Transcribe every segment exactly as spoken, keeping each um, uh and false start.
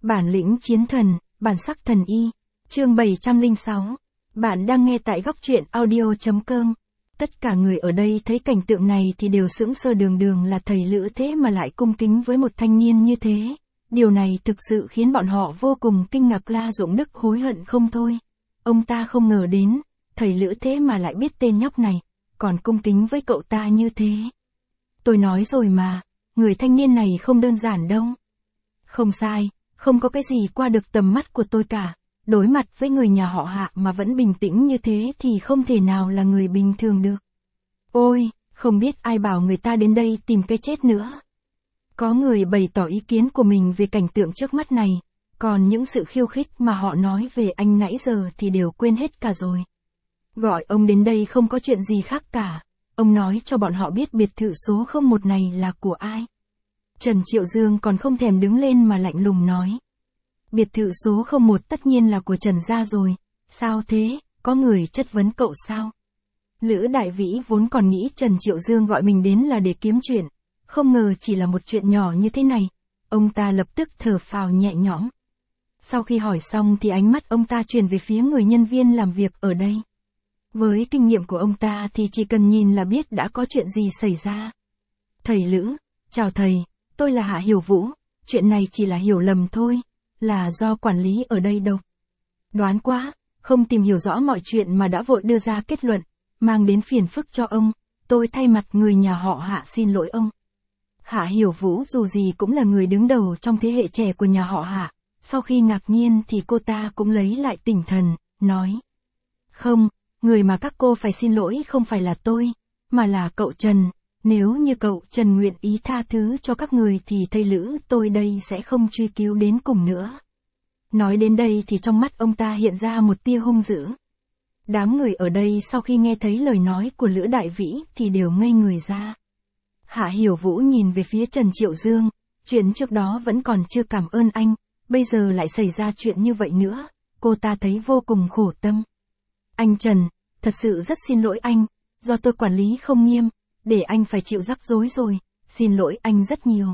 Bản lĩnh chiến thần, bản sắc thần y. Chương bảy trăm lẻ sáu. Bạn đang nghe tại góc truyện audio chấm com. Tất cả người ở đây thấy cảnh tượng này thì đều sững sờ, đường đường là thầy Lữ thế mà lại cung kính với một thanh niên như thế. Điều này thực sự khiến bọn họ vô cùng kinh ngạc. La Dũng Đức hối hận không thôi. Ông ta không ngờ đến, thầy Lữ thế mà lại biết tên nhóc này, còn cung kính với cậu ta như thế. Tôi nói rồi mà, người thanh niên này không đơn giản đâu. Không sai, không có cái gì qua được tầm mắt của tôi cả. Đối mặt với người nhà họ Hạ mà vẫn bình tĩnh như thế thì không thể nào là người bình thường được. Ôi, không biết ai bảo người ta đến đây tìm cái chết nữa. Có người bày tỏ ý kiến của mình về cảnh tượng trước mắt này, còn những sự khiêu khích mà họ nói về anh nãy giờ thì đều quên hết cả rồi. Gọi ông đến đây không có chuyện gì khác cả. Ông nói cho bọn họ biết biệt thự số không một này là của ai. Trần Triệu Dương còn không thèm đứng lên mà lạnh lùng nói. Biệt thự số không một tất nhiên là của Trần gia rồi. Sao thế, có người chất vấn cậu sao? Lữ Đại Vĩ vốn còn nghĩ Trần Triệu Dương gọi mình đến là để kiếm chuyện. Không ngờ chỉ là một chuyện nhỏ như thế này. Ông ta lập tức thở phào nhẹ nhõm. Sau khi hỏi xong thì ánh mắt ông ta chuyển về phía người nhân viên làm việc ở đây. Với kinh nghiệm của ông ta thì chỉ cần nhìn là biết đã có chuyện gì xảy ra. Thầy Lữ, chào thầy, tôi là Hạ Hiểu Vũ, chuyện này chỉ là hiểu lầm thôi, là do quản lý ở đây đâu. Đoán quá, không tìm hiểu rõ mọi chuyện mà đã vội đưa ra kết luận, mang đến phiền phức cho ông, tôi thay mặt người nhà họ Hạ xin lỗi ông. Hạ Hiểu Vũ dù gì cũng là người đứng đầu trong thế hệ trẻ của nhà họ Hạ, sau khi ngạc nhiên thì cô ta cũng lấy lại tinh thần, nói. Không, người mà các cô phải xin lỗi không phải là tôi, mà là cậu Trần. Nếu như cậu Trần nguyện ý tha thứ cho các người thì thầy Lữ tôi đây sẽ không truy cứu đến cùng nữa. Nói đến đây thì trong mắt ông ta hiện ra một tia hung dữ. Đám người ở đây sau khi nghe thấy lời nói của Lữ Đại Vĩ thì đều ngây người ra. Hạ Hiểu Vũ nhìn về phía Trần Triệu Dương, chuyện trước đó vẫn còn chưa cảm ơn anh, bây giờ lại xảy ra chuyện như vậy nữa, cô ta thấy vô cùng khổ tâm. Anh Trần, thật sự rất xin lỗi anh, do tôi quản lý không nghiêm, để anh phải chịu rắc rối rồi, xin lỗi anh rất nhiều.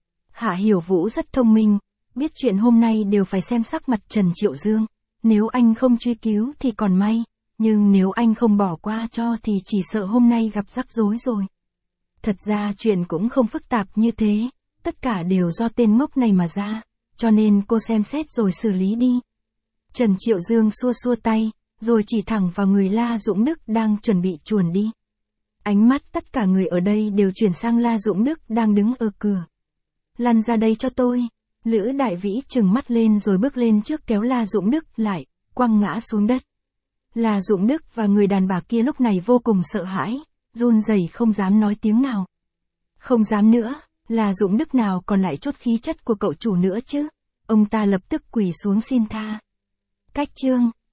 Hạ Hiểu Vũ rất thông minh, biết chuyện hôm nay đều phải xem sắc mặt Trần Triệu Dương, nếu anh không truy cứu thì còn may, nhưng nếu anh không bỏ qua cho thì chỉ sợ hôm nay gặp rắc rối rồi. Thật ra chuyện cũng không phức tạp như thế, tất cả đều do tên ngốc này mà ra, cho nên cô xem xét rồi xử lý đi. Trần Triệu Dương xua xua tay, rồi chỉ thẳng vào người La Dũng Đức đang chuẩn bị chuồn đi. Ánh mắt tất cả người ở đây đều chuyển sang La Dũng Đức đang đứng ở cửa. Lăn ra đây cho tôi. Lữ Đại Vĩ trừng mắt lên rồi bước lên trước kéo La Dũng Đức lại, quăng ngã xuống đất. La Dũng Đức và người đàn bà kia lúc này vô cùng sợ hãi, run rẩy không dám nói tiếng nào. Không dám nữa, La Dũng Đức nào còn lại chút khí chất của cậu chủ nữa chứ. Ông ta lập tức quỳ xuống xin tha. Cách chương